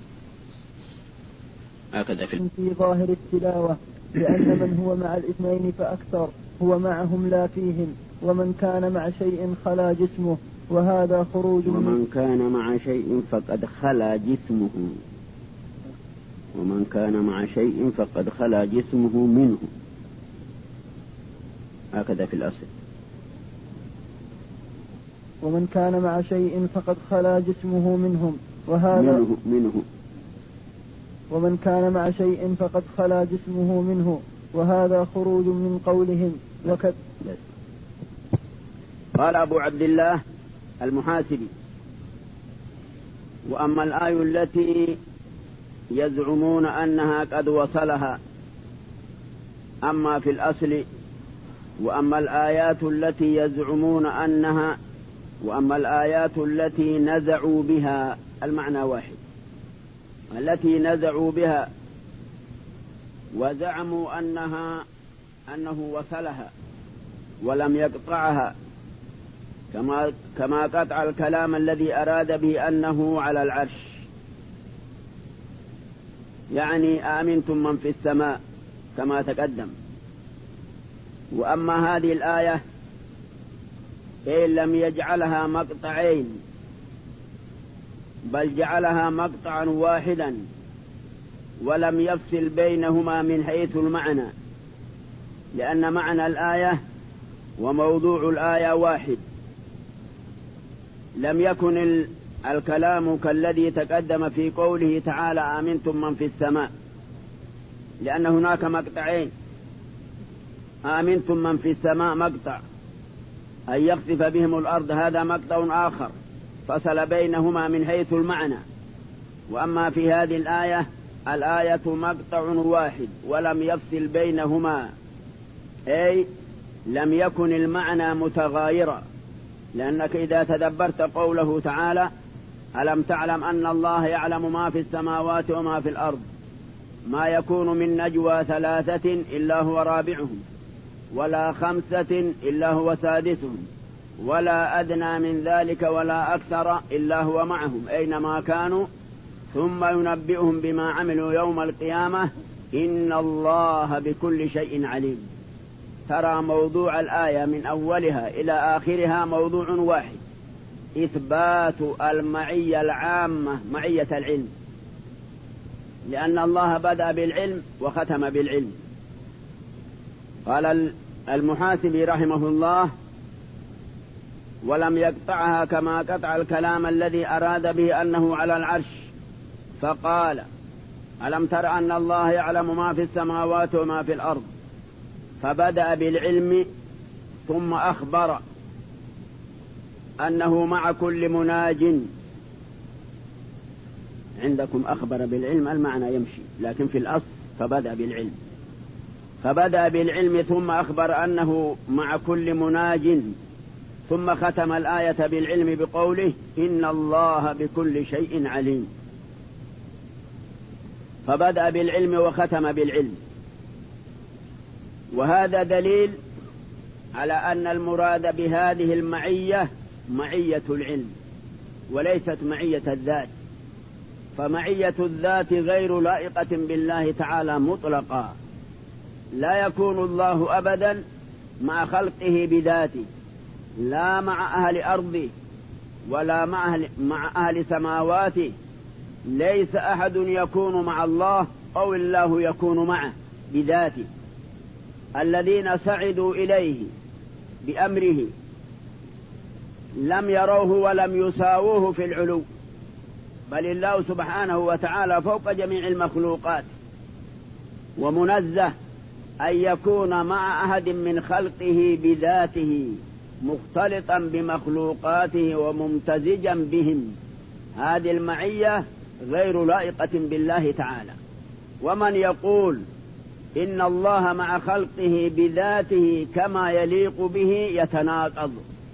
هكذا في ظاهر التلاوة، لأن من هو مع الاثنين فأكثر هو معهم لا فيهم، ومن كان مع شيء خلا جسمه، وهذا خروج ومن كان مع شيء فقد خلا جسمه، ومن كان مع شيء فقد خلا جسمه منه، هكذا في الأصل. ومن كان مع شيء فقد خلا جسمه منهم، وهذا منه. ومن كان مع شيء فقد خلا جسمه منه، وهذا خروج من قولهم. قال أبو عبد الله المحاسبي: وأما الآية التي يزعمون أنها قد وصلها أما في الأصل، وأما الآيات التي يزعمون أنها، وأما الآيات التي نزعوا بها، المعنى واحد، التي نزعوا بها وزعموا أنه وصلها ولم يقطعها، كما قطع الكلام الذي أراد به أنه على العرش، يعني آمنتم من في السماء كما تقدم. وأما هذه الآية إن لم يجعلها مقطعين بل جعلها مقطعا واحدا ولم يفصل بينهما من حيث المعنى، لأن معنى الآية وموضوع الآية واحد. لم يكن الكلام كالذي تقدم في قوله تعالى آمنتم من في السماء، لأن هناك مقطعين. آمنتم من في السماء مقطع أن يخسف بهم الأرض، هذا مقطع آخر فصل بينهما من حيث المعنى. وأما في هذه الآية مقطع واحد ولم يفصل بينهما، أي لم يكن المعنى متغايرا. لأنك إذا تدبرت قوله تعالى ألم تعلم أن الله يعلم ما في السماوات وما في الأرض، ما يكون من نجوى 3 إلا هو رابعهم ولا 5 إلا هو سادسهم ولا أدنى من ذلك ولا أكثر إلا هو معهم أينما كانوا ثم ينبئهم بما عملوا يوم القيامة إن الله بكل شيء عليم. ترى موضوع الآية من أولها إلى آخرها موضوع واحد، إثبات المعية العامة، معية العلم، لأن الله بدأ بالعلم وختم بالعلم. قال المحاسبي رحمه الله ولم يقطعها كما قطع الكلام الذي أراد به أنه على العرش، فقال ألم تر أن الله يعلم ما في السماوات وما في الأرض، فبدأ بالعلم ثم أخبر أنه مع كل مناج. عندكم أخبر بالعلم المعنى يمشي، لكن في الأصل فبدأ بالعلم ثم أخبر أنه مع كل مناج، ثم ختم الآية بالعلم بقوله إن الله بكل شيء عليم. فبدأ بالعلم وختم بالعلم، وهذا دليل على أن المراد بهذه المعية معية العلم وليست معية الذات. فمعية الذات غير لائقة بالله تعالى مطلقا، لا يكون الله أبدا مع خلقه بذاته، لا مع أهل أرضه ولا مع أهل سماواته. ليس أحد يكون مع الله أو الله يكون معه بذاته. الذين صعدوا إليه بأمره لم يروه ولم يساووه في العلو، بل الله سبحانه وتعالى فوق جميع المخلوقات، ومنزه أن يكون مع أحد من خلقه بذاته مختلطا بمخلوقاته وممتزجا بهم. هذه المعية غير لائقة بالله تعالى. ومن يقول إن الله مع خلقه بذاته كما يليق به يتناقض.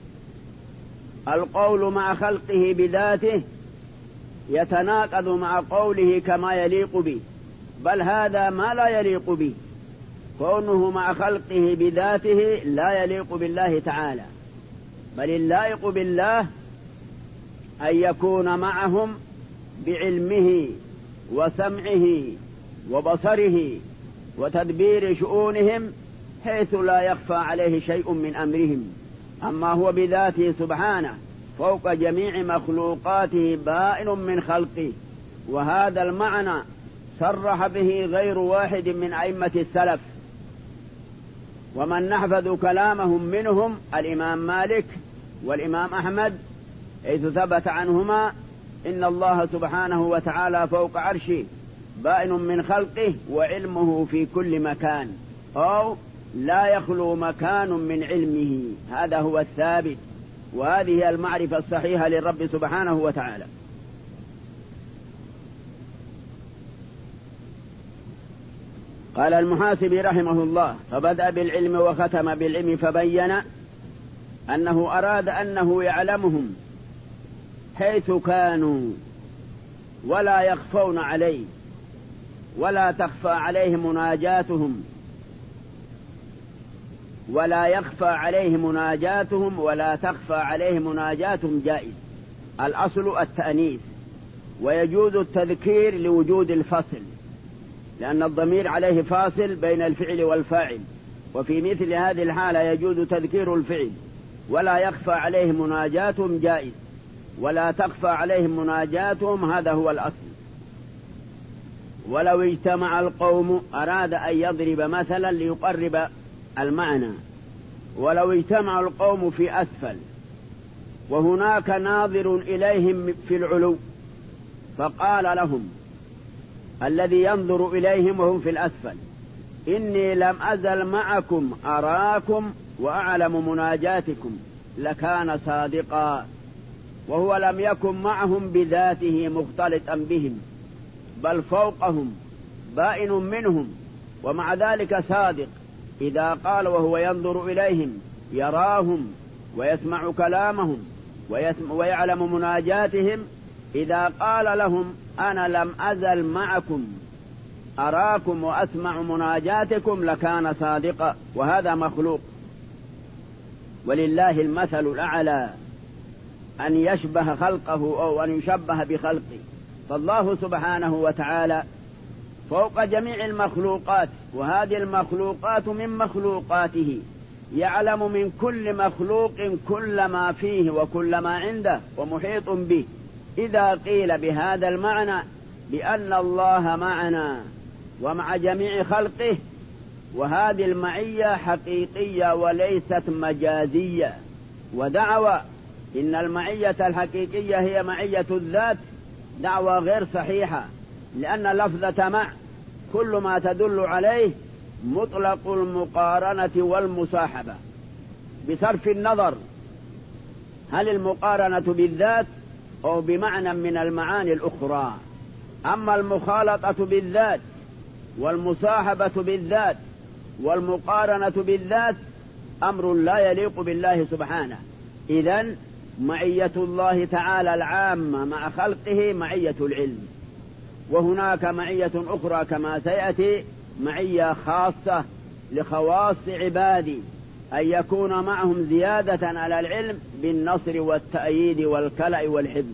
القول مع خلقه بذاته يتناقض مع قوله كما يليق به، بل هذا ما لا يليق به. كونه مع خلقه بذاته لا يليق بالله تعالى، بل اللائق بالله أن يكون معهم بعلمه وسمعه وبصره وتدبير شؤونهم حيث لا يخفى عليه شيء من أمرهم. أما هو بذاته سبحانه فوق جميع مخلوقاته بائن من خلقه، وهذا المعنى صرح به غير واحد من أئمة السلف، ومن نحفظ كلامهم منهم الإمام مالك والإمام أحمد، حيث ثبت عنهما إن الله سبحانه وتعالى فوق عرشه بائن من خلقه وعلمه في كل مكان، أو لا يخلو مكان من علمه. هذا هو الثابت، وهذه المعرفة الصحيحة للرب سبحانه وتعالى. قال المحاسبي رحمه الله فبدأ بالعلم وختم بالعلم، فبين أنه أراد أنه يعلمهم حيث كانوا ولا يخفون عليه، ولا تخفى عليهم مناجاتهم ولا تخفى عليهم مناجاتهم جائز. الأصل التأنيث، ويجوز التذكير لوجود الفصل، لأن الضمير عليه فاصل بين الفعل والفاعل، وفي مثل هذه الحالة يجوز تذكير الفعل. ولا يخفى عليهم مناجاتهم جائز، ولا تخفى عليهم مناجاتهم، هذا هو الأصل. ولو اجتمع القوم، أراد أن يضرب مثلا ليقرب المعنى. ولو اجتمع القوم في أسفل وهناك ناظر إليهم في العلو، فقال لهم الذي ينظر إليهم وهم في الأسفل: إني لم أزل معكم أراكم وأعلم مناجاتكم، لكان صادقا. وهو لم يكن معهم بذاته مختلطا بهم، بل فوقهم بائن منهم، ومع ذلك صادق. إذا قال وهو ينظر إليهم يراهم ويسمع كلامهم ويعلم مناجاتهم، إذا قال لهم أنا لم أزل معكم أراكم وأسمع مناجاتكم، لكان صادقا. وهذا مخلوق، ولله المثل الأعلى، أن يشبه خلقه أو أن يشبه بخلقه. فالله سبحانه وتعالى فوق جميع المخلوقات، وهذه المخلوقات من مخلوقاته، يعلم من كل مخلوق كل ما فيه وكل ما عنده ومحيط به. إذا قيل بهذا المعنى بأن الله معنا ومع جميع خلقه، وهذه المعية حقيقية وليست مجازية. ودعوى إن المعية الحقيقية هي معية الذات دعوى غير صحيحة، لأن لفظة مع كل ما تدل عليه مطلق المقارنة والمصاحبة، بصرف النظر هل المقارنة بالذات أو بمعنى من المعاني الأخرى. أما المخالطة بالذات والمصاحبة بالذات والمقارنة بالذات أمر لا يليق بالله سبحانه. إذن معية الله تعالى العامة مع خلقه معية العلم، وهناك معية أخرى كما سيأتي معية خاصة لخواص عبادي، أن يكون معهم زيادة على العلم بالنصر والتأييد والكلأ والحفظ.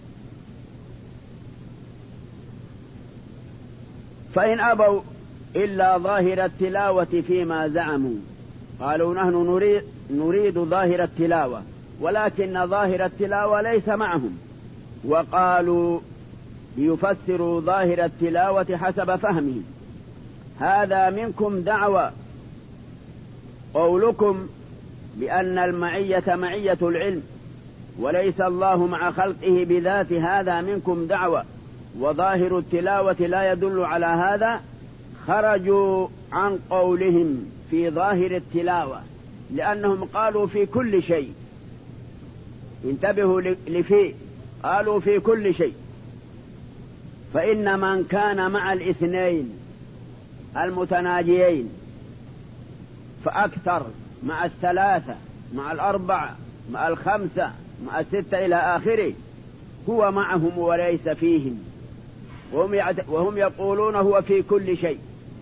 فإن أبوا إلا ظاهر التلاوة فيما زعموا، قالوا نحن نريد ظاهر التلاوة، ولكن ظاهر التلاوة ليس معهم. وقالوا ليفسروا ظاهر التلاوة حسب فهمهم: هذا منكم دعوى، قولكم بأن المعية معية العلم وليس الله مع خلقه بذات، هذا منكم دعوى، وظاهر التلاوة لا يدل على هذا. خرجوا عن قولهم في ظاهر التلاوة، لأنهم قالوا في كل شيء. انتبهوا لفي، قالوا في كل شيء. فإن من كان مع الاثنين المتناجيين فأكثر، مع الثلاثة، مع الأربعة، مع الخمسة، مع الستة إلى آخره، هو معهم وليس فيهم، وهم يقولون هو في كل شيء.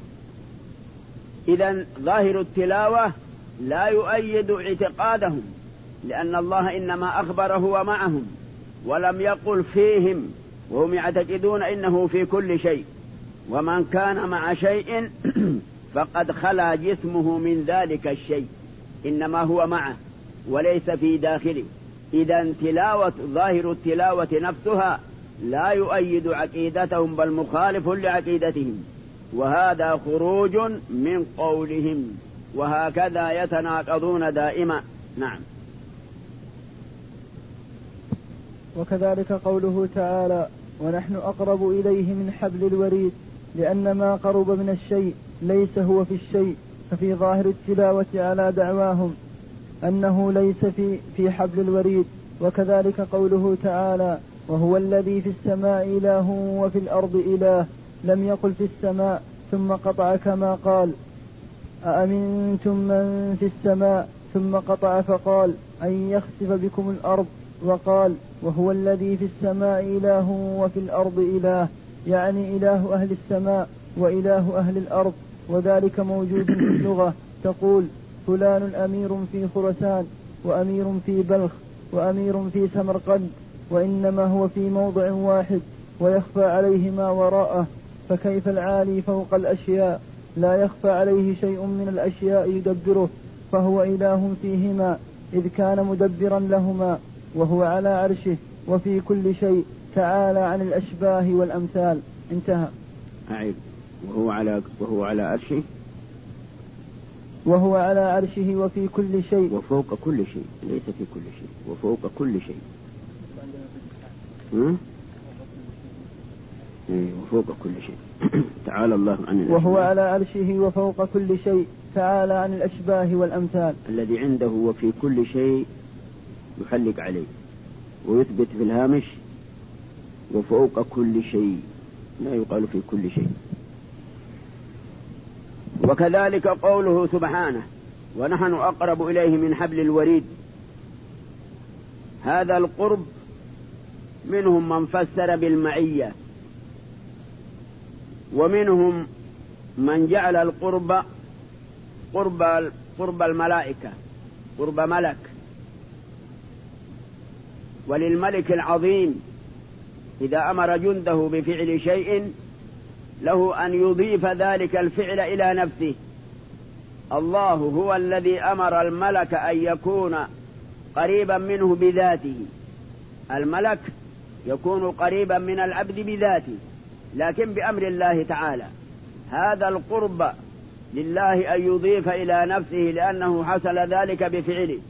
إذن ظاهر التلاوة لا يؤيد اعتقادهم، لأن الله إنما أخبر هو معهم ولم يقل فيهم، وهم يعتقدون إنه في كل شيء. ومن كان مع شيء فقد خلا جسمه من ذلك الشيء، إنما هو معه وليس في داخله. إذن تلاوة ظاهر التلاوة نفسها لا يؤيد عقيدتهم، بل مخالف لعقيدتهم، وهذا خروج من قولهم، وهكذا يتناقضون دائما. نعم. وكذلك قوله تعالى: ونحن أقرب إليه من حبل الوريد، لأن ما قرب من الشيء ليس هو في الشيء. ففي ظاهر التلاوة على دعواهم أنه ليس في حبل الوريد. وكذلك قوله تعالى: وهو الذي في السماء إله وفي الأرض إله، لم يقل في السماء ثم قطع كما قال: أأمنتم من في السماء، ثم قطع فقال: أن يخسف بكم الأرض، وقال: وهو الذي في السماء إله وفي الأرض إله، يعني إله أهل السماء وإله أهل الأرض، وذلك موجود في اللغة، تقول فلان أمير في خراسان، وأمير في بلخ، وأمير في سمرقند، وإنما هو في موضع واحد ويخفى عليه ما وراءه. فكيف العالي فوق الأشياء لا يخفى عليه شيء من الأشياء يدبره، فهو إله فيهما إذ كان مدبرا لهما، وهو على عرشه وفي كل شيء، تعالى عن الأشباه والأمثال. انتهى. أعيد. وهو على عرشه، وهو على عرشه وفي كل شيء، وفوق كل شيء، ليس في كل شيء، وفوق كل شيء. وفوق كل شيء. تعالى الله عن الأشباه. وهو على عرشه وفوق كل شيء، تعالى عن الأشباه والأمثال. الذي عنده وفي كل شيء يحلق عليه ويثبت في الهامش وفوق كل شيء، لا يقال في كل شيء. وكذلك قوله سبحانه ونحن أقرب إليه من حبل الوريد. هذا القرب منهم من فسر بالمعية، ومنهم من جعل القرب قرب الملائكة، قرب ملك. وللملك العظيم إذا أمر جنده بفعل شيء له أن يضيف ذلك الفعل إلى نفسه. الله هو الذي أمر الملك أن يكون قريبا منه بذاته. الملك يكون قريبا من العبد بذاته، لكن بأمر الله تعالى. هذا القرب لله أن يضيف إلى نفسه لأنه حصل ذلك بفعله.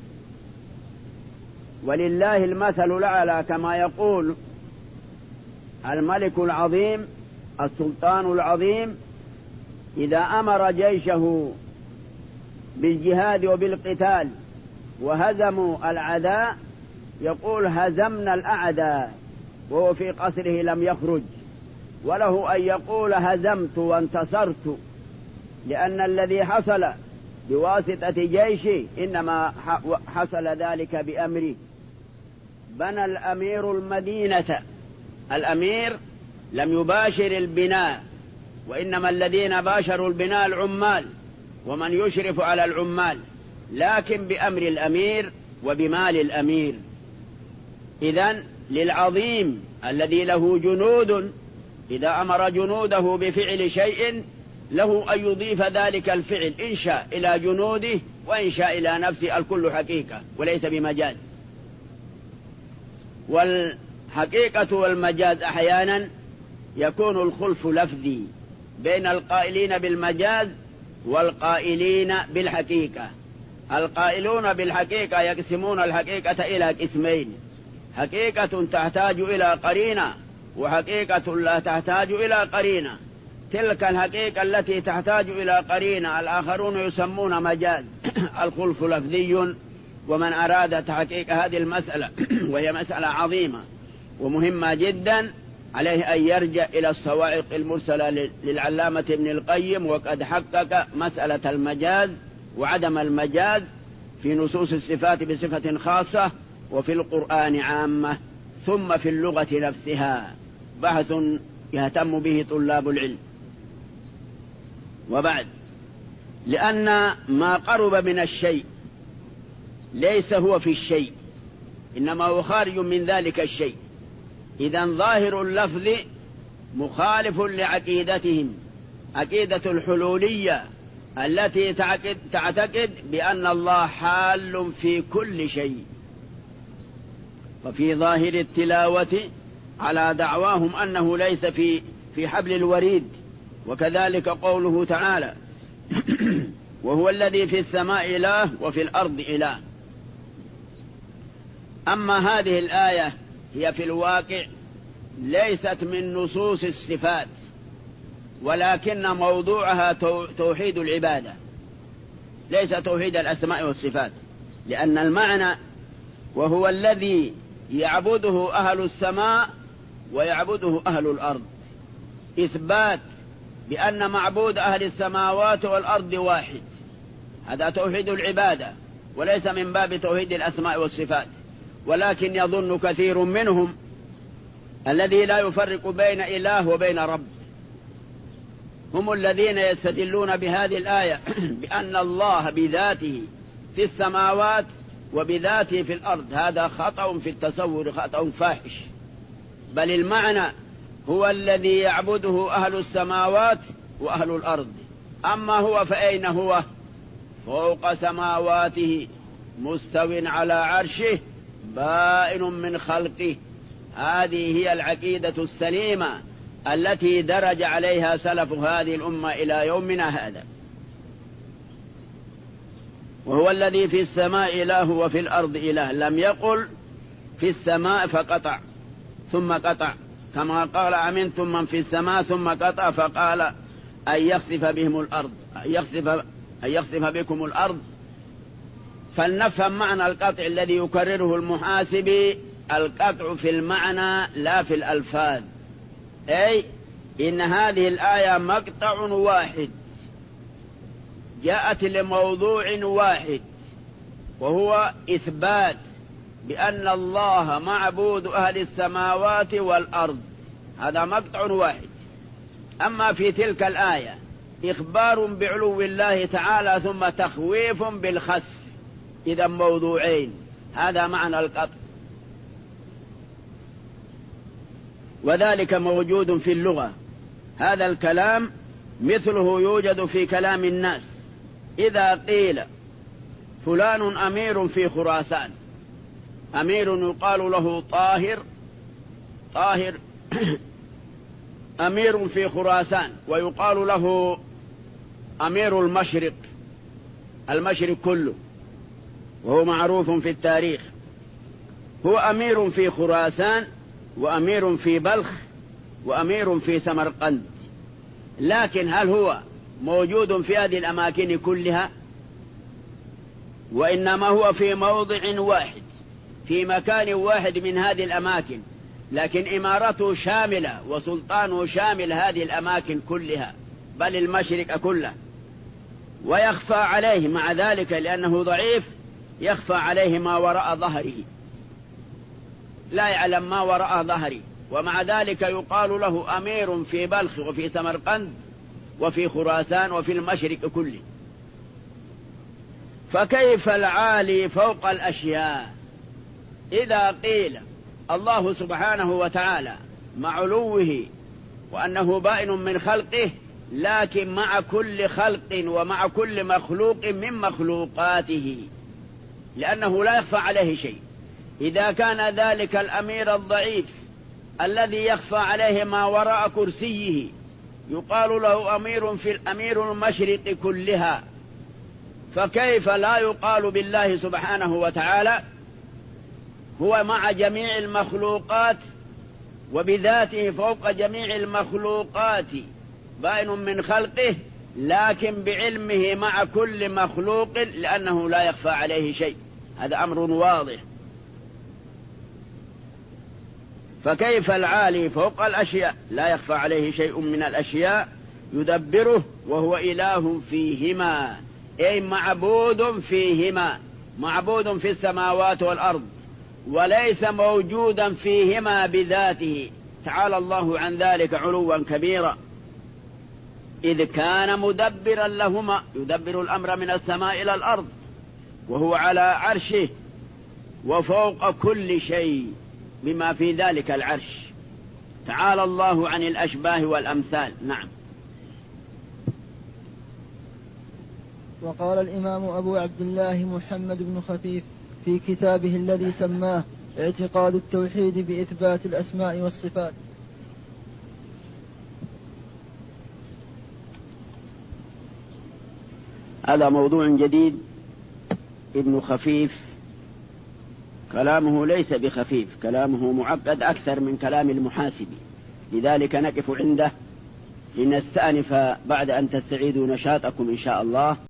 ولله المثل الأعلى كما يقول الملك العظيم السلطان العظيم إذا أمر جيشه بالجهاد وبالقتال وهزموا الأعداء يقول هزمنا الأعداء، وهو في قصره لم يخرج. وله أن يقول هزمت وانتصرت، لأن الذي حصل بواسطة جيشه إنما حصل ذلك بأمره. بنى الأمير المدينة، الأمير لم يباشر البناء، وإنما الذين باشروا البناء العمال ومن يشرف على العمال، لكن بأمر الأمير وبمال الأمير. إذن للعظيم الذي له جنود إذا أمر جنوده بفعل شيء له أن يضيف ذلك الفعل إن شاء إلى جنوده وإن شاء إلى نفسه، الكل حقيقة وليس بمجاز. والحقيقة والمجاز أحيانا يكون الخلف لفظي بين القائلين بالمجاز والقائلين بالحقيقة. القائلون بالحقيقة يقسمون الحقيقة إلى قسمين: حقيقة تحتاج إلى قرينة، وحقيقة لا تحتاج إلى قرينة. تلك الحقيقة التي تحتاج إلى قرينة الآخرون يسمون مجاز. الخلف لفظي. ومن أراد تحقيق هذه المسألة وهي مسألة عظيمة ومهمة جدا عليه أن يرجع إلى الصواعق المرسلة للعلامة ابن القيم، وقد حقق مسألة المجاز وعدم المجاز في نصوص الصفات بصفة خاصة، وفي القرآن عامة، ثم في اللغة نفسها، بحث يهتم به طلاب العلم. وبعد، لأن ما قرب من الشيء ليس هو في الشيء، إنما هو خارج من ذلك الشيء. إذن ظاهر اللفظ مخالف لعقيدتهم، عقيدة الحلولية التي تعتقد بأن الله حال في كل شيء. ففي ظاهر التلاوة على دعواهم أنه ليس في حبل الوريد. وكذلك قوله تعالى وهو الذي في السماء إله وفي الأرض إله. أما هذه الآية هي في الواقع ليست من نصوص الصفات، ولكن موضوعها توحيد العبادة، ليس توحيد الأسماء والصفات. لأن المعنى وهو الذي يعبده أهل السماء ويعبده أهل الأرض، إثبات بأن معبود أهل السماوات والأرض واحد، هذا توحيد العبادة وليس من باب توحيد الأسماء والصفات. ولكن يظن كثير منهم الذي لا يفرق بين إله وبين رب، هم الذين يستدلون بهذه الآية بأن الله بذاته في السماوات وبذاته في الأرض. هذا خطأ في التصور، خطأ فاحش، بل المعنى هو الذي يعبده أهل السماوات وأهل الأرض. أما هو فأين هو؟ فوق سماواته مستو على عرشه بائن من خلقه. هذه هي العقيدة السليمة التي درج عليها سلف هذه الأمة إلى يومنا هذا. وهو الذي في السماء إله وفي الأرض إله، لم يقل في السماء فقطع ثم قطع كما قال أمنتم من في السماء ثم قطع فقال أن يخسف بهم الأرض، أن يخسف بكم الأرض. فلنفهم معنى القطع الذي يكرره المحاسبي، القطع في المعنى لا في الألفاظ، أي إن هذه الآية مقطع واحد جاءت لموضوع واحد، وهو إثبات بأن الله معبود أهل السماوات والأرض. هذا مقطع واحد. أما في تلك الآية إخبار بعلو الله تعالى ثم تخويف بالخسف، إذا موضوعين. هذا معنى القطع، وذلك موجود في اللغة. هذا الكلام مثله يوجد في كلام الناس. إذا قيل فلان أمير في خراسان، أمير يقال له طاهر أمير في خراسان، ويقال له أمير المشرق كله، وهو معروف في التاريخ. هو أمير في خراسان وأمير في بلخ وأمير في سمرقند، لكن هل هو موجود في هذه الأماكن كلها؟ وإنما هو في موضع واحد، في مكان واحد من هذه الأماكن، لكن إمارته شاملة وسلطانه شامل هذه الأماكن كلها، بل المشرق كله. ويخفى عليه مع ذلك لأنه ضعيف، يخفى عليه ما وراء ظهره، لا يعلم ما وراء ظهره، ومع ذلك يقال له أمير في بلخ وفي سمرقند وفي خراسان وفي المشرق كله. فكيف العالي فوق الأشياء؟ إذا قيل الله سبحانه وتعالى مع علوه وأنه بائن من خلقه، لكن مع كل خلق ومع كل مخلوق من مخلوقاته، لأنه لا يخفى عليه شيء. إذا كان ذلك الأمير الضعيف الذي يخفى عليه ما وراء كرسيه يقال له أمير في الأمير المشرق كلها، فكيف لا يقال بالله سبحانه وتعالى هو مع جميع المخلوقات وبذاته فوق جميع المخلوقات بائن من خلقه، لكن بعلمه مع كل مخلوق لأنه لا يخفى عليه شيء؟ هذا أمر واضح. فكيف العالي فوق الأشياء لا يخفى عليه شيء من الأشياء يدبره وهو إله فيهما، أي معبود فيهما، معبود في السماوات والأرض، وليس موجودا فيهما بذاته، تعالى الله عن ذلك علوا كبيرا. إذ كان مدبرا لهما، يدبر الأمر من السماء إلى الأرض، وهو على عرشه وفوق كل شيء بما في ذلك العرش، تعالى الله عن الأشباه والأمثال. نعم. وقال الإمام أبو عبد الله محمد بن خفيف في كتابه الذي سماه اعتقاد التوحيد بإثبات الأسماء والصفات: هذا موضوع جديد. ابن خفيف كلامه ليس بخفيف، كلامه معقد أكثر من كلام المحاسبي، لذلك نقف عنده لنستأنف بعد أن تستعيدوا نشاطكم إن شاء الله.